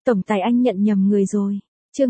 Tổng tài anh nhận nhầm người rồi. Chương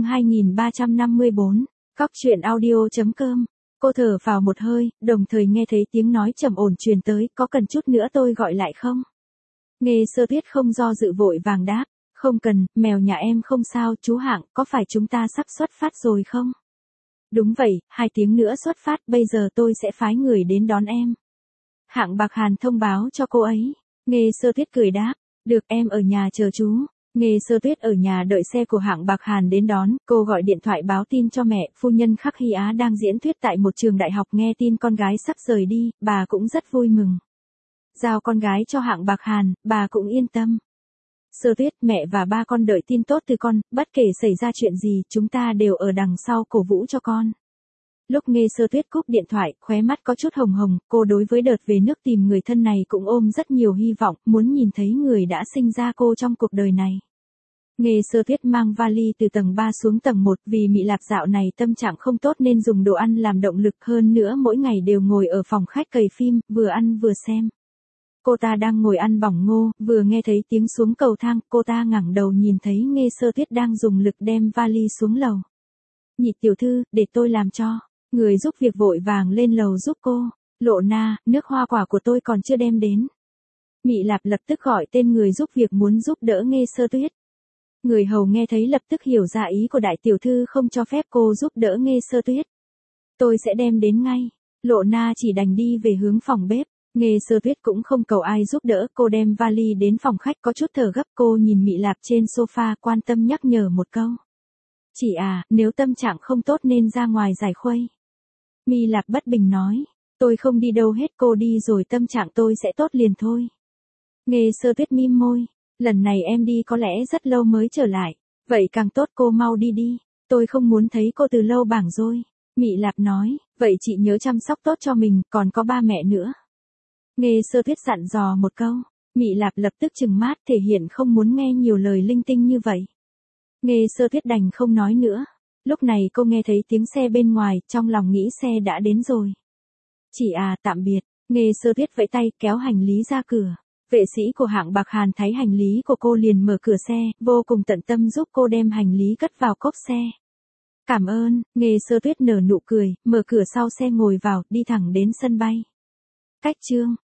2354, Cóc truyện audio.com. Cô thở vào một hơi, đồng thời nghe thấy tiếng nói trầm ổn truyền tới, có cần chút nữa tôi gọi lại không? Nghe Sơ Tuyết không do dự vội vàng đáp, không cần, mèo nhà em không sao, chú Hạng, có phải chúng ta sắp xuất phát rồi không? Đúng vậy, 2 tiếng nữa xuất phát, bây giờ tôi sẽ phái người đến đón em. Hạng Bạc Hàn thông báo cho cô ấy. Nghe Sơ Tuyết cười đáp, được, em ở nhà chờ chú. Nghe Sơ Tuyết ở nhà đợi xe của Hạng Bạc Hàn đến đón, cô gọi điện thoại báo tin cho mẹ, phu nhân Khắc Hy Á đang diễn thuyết tại một trường đại học, nghe tin con gái sắp rời đi, bà cũng rất vui mừng. Giao con gái cho Hạng Bạc Hàn, bà cũng yên tâm. Sơ Tuyết, mẹ và ba con đợi tin tốt từ con, bất kể xảy ra chuyện gì, chúng ta đều ở đằng sau cổ vũ cho con. Lúc Nghe Sơ Tuyết cúp điện thoại, khóe mắt có chút hồng hồng, cô đối với đợt về nước tìm người thân này cũng ôm rất nhiều hy vọng, muốn nhìn thấy người đã sinh ra cô trong cuộc đời này. Nghe Sơ Tuyết mang vali từ tầng 3 xuống tầng 1, vì Mị Lạp dạo này tâm trạng không tốt nên dùng đồ ăn làm động lực, hơn nữa mỗi ngày đều ngồi ở phòng khách cày phim, vừa ăn vừa xem. Cô ta đang ngồi ăn bỏng ngô, vừa nghe thấy tiếng xuống cầu thang, cô ta ngẩng đầu nhìn thấy Nghe Sơ Tuyết đang dùng lực đem vali xuống lầu. Nhị tiểu thư, để tôi làm cho. Người giúp việc vội vàng lên lầu giúp cô. Lộ Na, nước hoa quả của tôi còn chưa đem đến. Mị Lạp lập tức gọi tên người giúp việc muốn giúp đỡ Nghe Sơ Tuyết. Người hầu nghe thấy lập tức hiểu ra ý của đại tiểu thư không cho phép cô giúp đỡ Nghe Sơ Tuyết. Tôi sẽ đem đến ngay. Lộ Na chỉ đành đi về hướng phòng bếp. Nghe Sơ Tuyết cũng không cầu ai giúp đỡ, cô đem vali đến phòng khách có chút thở gấp, cô nhìn Mị Lạp trên sofa quan tâm nhắc nhở một câu. Chị à, nếu tâm trạng không tốt nên ra ngoài giải khuây. Mị Lạp bất bình nói, tôi không đi đâu hết, cô đi rồi tâm trạng tôi sẽ tốt liền thôi. Nghe Sơ Tuyết mím môi, lần này em đi có lẽ rất lâu mới trở lại, vậy càng tốt, cô mau đi đi, tôi không muốn thấy cô từ lâu bảng rồi. Mị Lạp nói, vậy chị nhớ chăm sóc tốt cho mình, còn có ba mẹ nữa. Nghe Sơ Tuyết dặn dò một câu, Mị Lạp lập tức trừng mắt, thể hiện không muốn nghe nhiều lời linh tinh như vậy. Nghe Sơ Tuyết đành không nói nữa. Lúc này cô nghe thấy tiếng xe bên ngoài, trong lòng nghĩ xe đã đến rồi. Chị à, tạm biệt. Nghe Sơ Tuyết vẫy tay kéo hành lý ra cửa. Vệ sĩ của Hạng Bạc Hàn thấy hành lý của cô liền mở cửa xe, vô cùng tận tâm giúp cô đem hành lý cất vào cốp xe. Cảm ơn. Nghe Sơ Tuyết nở nụ cười, mở cửa sau xe ngồi vào, đi thẳng đến sân bay. Cách chương